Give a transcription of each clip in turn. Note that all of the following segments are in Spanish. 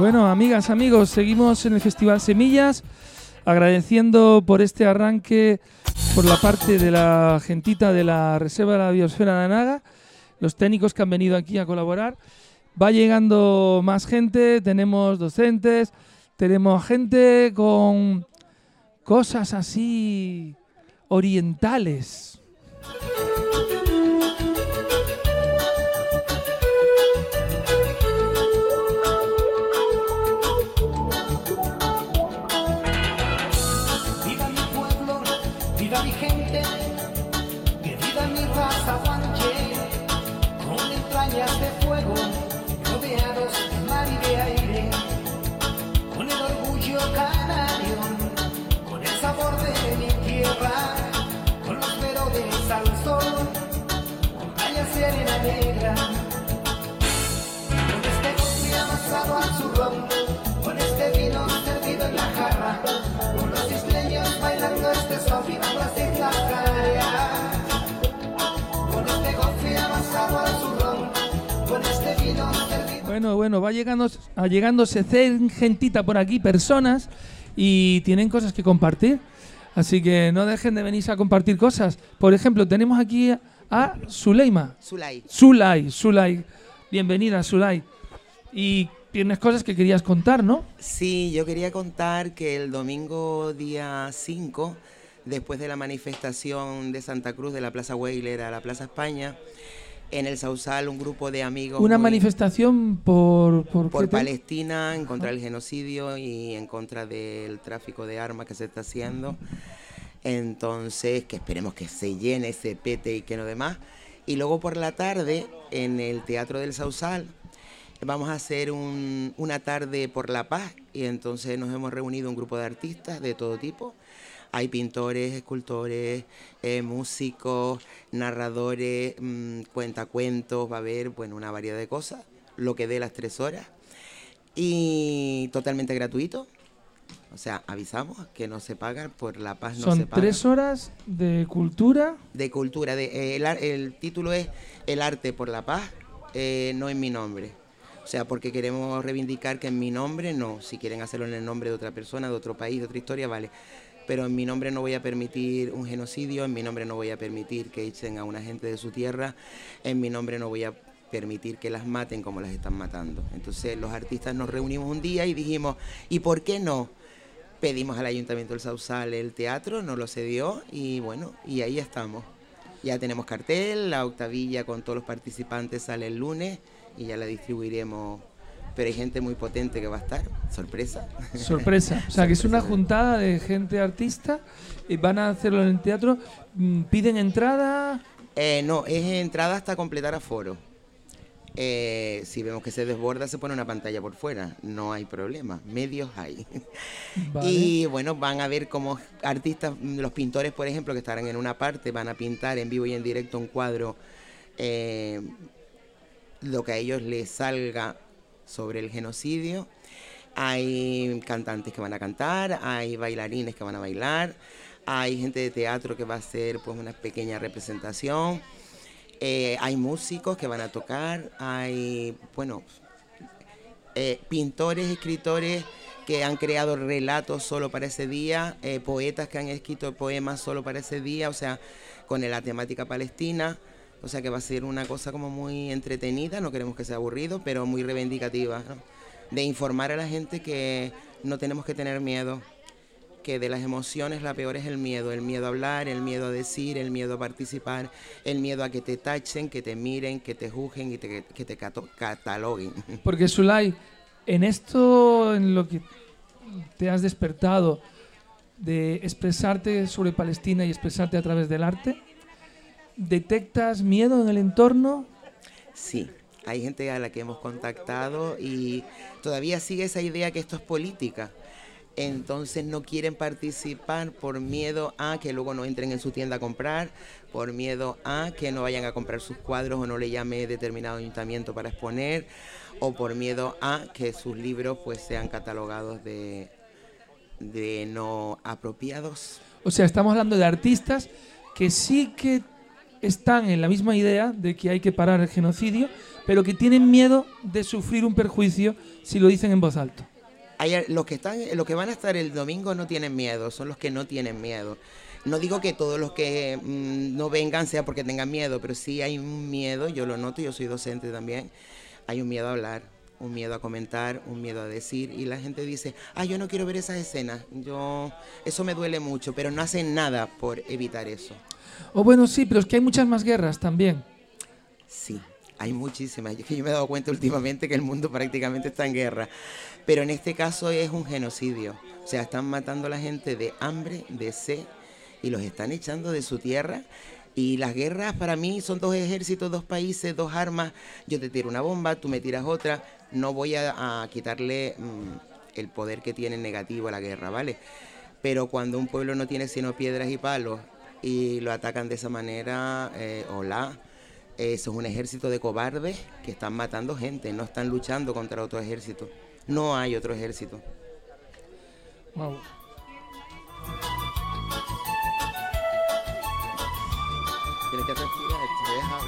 Bueno, amigas, amigos, seguimos en el Festival Semillas, agradeciendo por este arranque por la parte de la gentita de la Reserva de la Biosfera de Anaga, los técnicos que han venido aquí a colaborar. Va llegando más gente, tenemos docentes, tenemos gente con cosas así orientales. Con este vino servido en la jarra, con los isleños bailando este son, vivan las Islas Canarias. Con este coffee amasado al zurrón, con este vino servido. Bueno, va llegándose gentita por aquí, personas, y tienen cosas que compartir. Así que no dejen de venirse a compartir cosas. Por ejemplo, tenemos aquí a Zuleima. Zulay. Bienvenida, Zulay. Y tienes cosas que querías contar, ¿no? Sí, yo quería contar que el domingo día 5, después de la manifestación de Santa Cruz de la Plaza Weyler a la Plaza España, en el Sausal un grupo de amigos... Una manifestación por Palestina, en contra del genocidio y en contra del tráfico de armas que se está haciendo. Entonces, que esperemos que se llene, se pete y que no demás. Y luego por la tarde, en el Teatro del Sausal, vamos a hacer una tarde por la paz, y entonces nos hemos reunido un grupo de artistas de todo tipo. Hay pintores, escultores, músicos, narradores, cuentacuentos, va a haber una variedad de cosas, lo que dé las 3 horas, y totalmente gratuito. O sea, avisamos que no se paga, por la paz no se paga. Son 3 horas de cultura. De cultura, el título es El arte por la paz, no en mi nombre. O sea, porque queremos reivindicar que en mi nombre no. Si quieren hacerlo en el nombre de otra persona, de otro país, de otra historia, vale. Pero en mi nombre no voy a permitir un genocidio, en mi nombre no voy a permitir que echen a una gente de su tierra, en mi nombre no voy a permitir que las maten como las están matando. Entonces los artistas nos reunimos un día y dijimos, ¿y por qué no? Pedimos al Ayuntamiento del Sausal el teatro, nos lo cedió y bueno, y ahí estamos. Ya tenemos cartel, la octavilla con todos los participantes sale el lunes y ya la distribuiremos, pero hay gente muy potente que va a estar, sorpresa. O sea, que es una juntada de gente artista y van a hacerlo en el teatro. ¿Piden entrada? No, es entrada hasta completar aforo. Si vemos que se desborda, se pone una pantalla por fuera, no hay problema, medios hay. Vale. Y bueno, van a ver como artistas, los pintores por ejemplo, que estarán en una parte, van a pintar en vivo y en directo un cuadro, lo que a ellos les salga sobre el genocidio. Hay cantantes que van a cantar, hay bailarines que van a bailar, hay gente de teatro que va a hacer pues una pequeña representación. Hay músicos que van a tocar, hay, pintores, escritores que han creado relatos solo para ese día, poetas que han escrito poemas solo para ese día, o sea, con la temática palestina, o sea que va a ser una cosa como muy entretenida, no queremos que sea aburrido, pero muy reivindicativa, ¿no? De informar a la gente que no tenemos que tener miedo, que de las emociones la peor es el miedo a hablar, el miedo a decir, el miedo a participar, el miedo a que te tachen, que te miren, que te juzguen y que te cataloguen. Porque Zulay, en esto, en lo que te has despertado de expresarte sobre Palestina y expresarte a través del arte, ¿detectas miedo en el entorno? Sí, hay gente a la que hemos contactado y todavía sigue esa idea que esto es política. Entonces no quieren participar por miedo a que luego no entren en su tienda a comprar, por miedo a que no vayan a comprar sus cuadros o no le llame determinado ayuntamiento para exponer, o por miedo a que sus libros pues sean catalogados de no apropiados. O sea, estamos hablando de artistas que sí que están en la misma idea de que hay que parar el genocidio, pero que tienen miedo de sufrir un perjuicio si lo dicen en voz alta? Los que van a estar el domingo no tienen miedo, son los que no tienen miedo. No digo que todos los que no vengan sea porque tengan miedo, pero sí hay un miedo, yo lo noto, yo soy docente también, hay un miedo a hablar, un miedo a comentar, un miedo a decir, y la gente dice, yo no quiero ver esas escenas, eso me duele mucho, pero no hacen nada por evitar eso. Bueno, sí, pero es que hay muchas más guerras también. Sí, hay muchísimas. Yo me he dado cuenta últimamente que el mundo prácticamente está en guerra. Pero en este caso es un genocidio. O sea, están matando a la gente de hambre, de sed, y los están echando de su tierra. Y las guerras para mí son dos ejércitos, dos países, dos armas. Yo te tiro una bomba, tú me tiras otra. No voy a quitarle el poder que tiene negativo a la guerra, ¿vale? Pero cuando un pueblo no tiene sino piedras y palos y lo atacan de esa manera, eso es un ejército de cobardes que están matando gente, no están luchando contra otro ejército. No hay otro ejército. Wow. Tienes que respirar, te dejas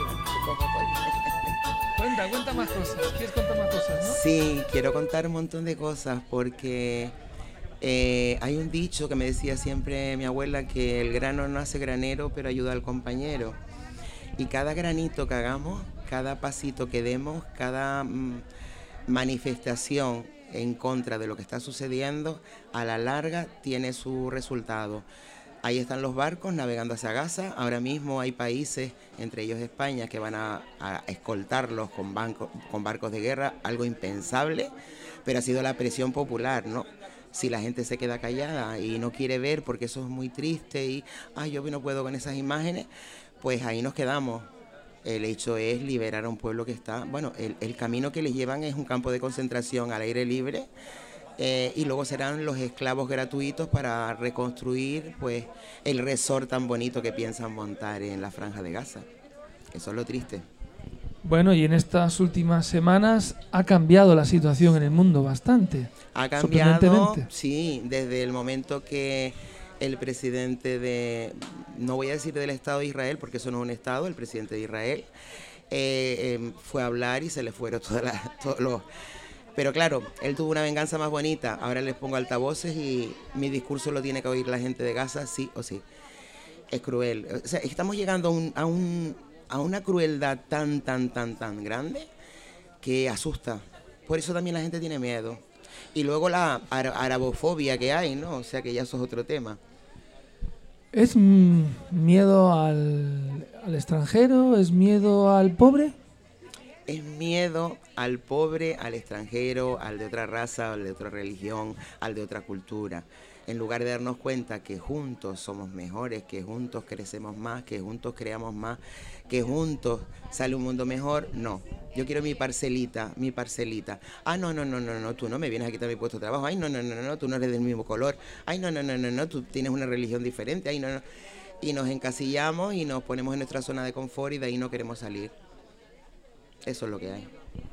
hablar. Cuenta más cosas. ¿Quieres contar más cosas, no? Sí, quiero contar un montón de cosas porque hay un dicho que me decía siempre mi abuela, que el grano no hace granero, pero ayuda al compañero. Y cada granito que hagamos, cada pasito que demos, cada manifestación en contra de lo que está sucediendo, a la larga tiene su resultado. Ahí están los barcos navegando hacia Gaza. Ahora mismo hay países, entre ellos España, que van a escoltarlos con barcos de guerra, algo impensable, pero ha sido la presión popular, ¿no? Si la gente se queda callada y no quiere ver porque eso es muy triste y yo no puedo con esas imágenes, pues ahí nos quedamos. El hecho es liberar a un pueblo que está... Bueno, el camino que les llevan es un campo de concentración al aire libre, y luego serán los esclavos gratuitos para reconstruir pues el resort tan bonito que piensan montar en la Franja de Gaza. Eso es lo triste. Bueno, y en estas últimas semanas ha cambiado la situación en el mundo bastante. Ha cambiado, sí, desde el momento que el presidente no voy a decir del Estado de Israel, porque eso no es un Estado, el presidente de Israel fue a hablar y se le fueron todos los... Pero claro, él tuvo una venganza más bonita. Ahora les pongo altavoces y mi discurso lo tiene que oír la gente de Gaza, sí o sí. Es cruel. O sea, estamos llegando a una crueldad tan grande que asusta. Por eso también la gente tiene miedo. Y luego la arabofobia que hay, ¿no? O sea que ya eso es otro tema. ¿Es miedo al extranjero? ¿Es miedo al pobre? Es miedo al pobre, al extranjero, al de otra raza, al de otra religión, al de otra cultura. En lugar de darnos cuenta que juntos somos mejores, que juntos crecemos más, que juntos creamos más, que juntos sale un mundo mejor, no. Yo quiero mi parcelita, mi parcelita. No, tú no me vienes a quitar mi puesto de trabajo. Ay, no, tú no eres del mismo color. Ay, no, tú tienes una religión diferente. Ay, no. Y nos encasillamos y nos ponemos en nuestra zona de confort y de ahí no queremos salir. Eso es lo que hay.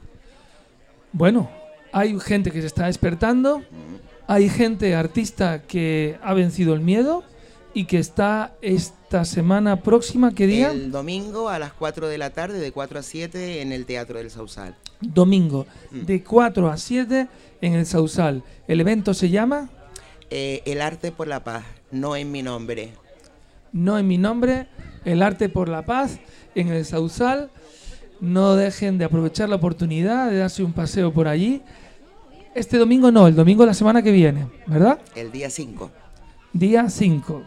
Bueno, hay gente que se está despertando, hay gente artista que ha vencido el miedo y que está esta semana próxima, ¿qué día? El domingo a las 4 de la tarde, de 4 a 7 en el Teatro del Sausal. Domingo, de 4 a 7 en el Sausal. ¿El evento se llama? El arte por la paz, no en mi nombre. No en mi nombre, el arte por la paz en el Sausal. No dejen de aprovechar la oportunidad de darse un paseo por allí. Este domingo no, el domingo de la semana que viene, ¿verdad? El día 5. Día 5.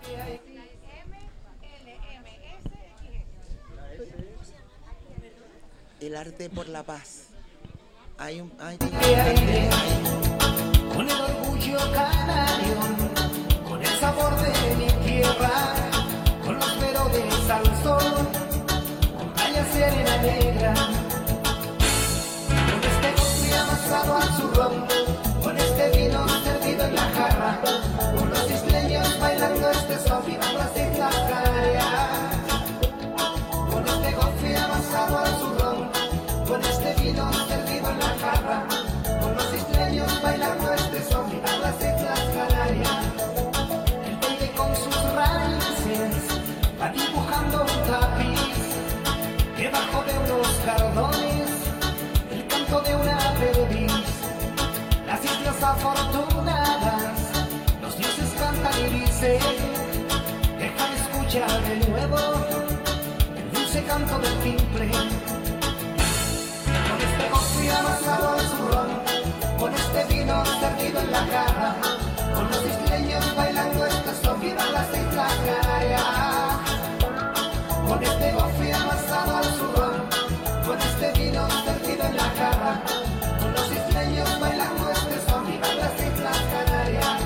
El arte por la paz. Con el orgullo canario, con el sabor de mi tierra, con los merodes al sol, con playa serena negra, con este cofre amasado al zurrón, con este vino servido en la jarra, con los isleños bailando este son, vivan las Islas Canarias, con este cofre amasado al zurrón, con este vino servido en la jarra, con los isleños bailando este son, vivan las Islas Canarias. El baile con sus raíces va dibujando un tapiz, debajo de unos cardones, el canto de una perdiz. islas afortunadas, los dioses cantan y dicen, déjame escuchar de nuevo el dulce canto del timbre. Con este coffee amasado al zurrón, con este vino servido en la jarra, con los isleños bailando este son, vivan las Islas Canarias. Con este coffee amasado al zurrón, con este vino servido en la jarra, con los isleños bailando este son, vivan las Islas Canarias.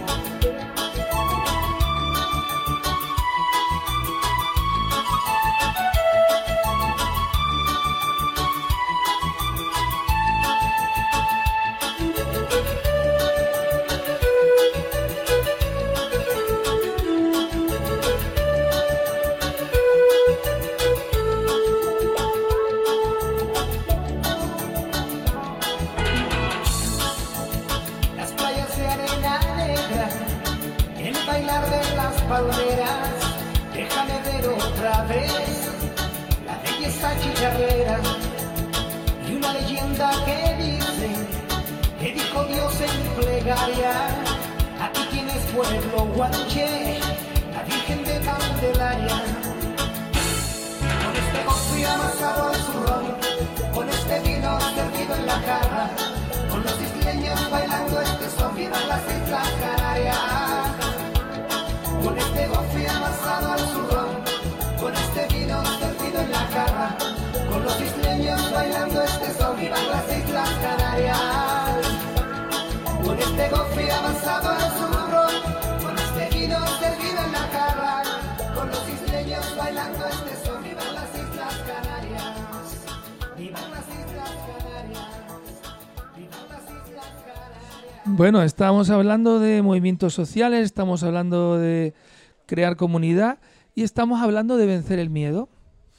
Las playas de arena negra, el bailar de las palmeras, déjame ver otra vez la belleza chicharrera y una leyenda que dice que dijo Dios en plegaria, aquí tienes pueblo guanche, la Virgen de Candelaria. Con este coffee amasado al zurrón, con este vino servido en la jarra, con los isleños bailando este son, vivan las Islas Canarias. Con este coffee amasado al zurrón, con este vino servido en la jarra, con los isleños bailando este son, vivan las Islas Canarias. Con este coffee amasado al zurrón, con este vino servido en la jarra, con los isleños bailando este son, vivan las Islas Canarias. Vivan las Islas Canarias. Vivan las Islas Canarias. Bueno, estamos hablando de movimientos sociales, estamos hablando de crear comunidad y estamos hablando de vencer el miedo.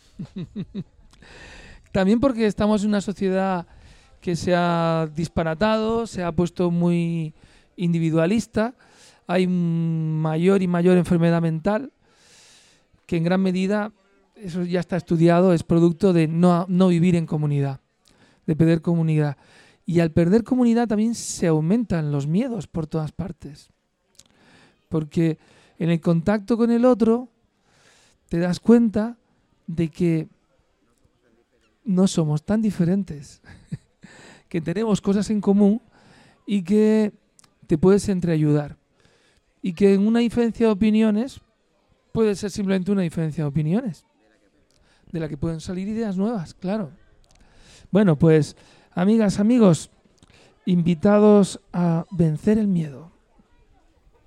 También porque estamos en una sociedad que se ha disparatado, se ha puesto muy individualista, hay mayor y mayor enfermedad mental, que en gran medida, eso ya está estudiado, es producto de no vivir en comunidad, de perder comunidad. Y al perder comunidad también se aumentan los miedos por todas partes. Porque en el contacto con el otro te das cuenta de que no somos tan diferentes, que tenemos cosas en común y que te puedes entreayudar. Y que en una diferencia de opiniones puede ser simplemente una diferencia de opiniones, de la que pueden salir ideas nuevas, claro. Bueno, pues, amigas, amigos, invitados a vencer el miedo.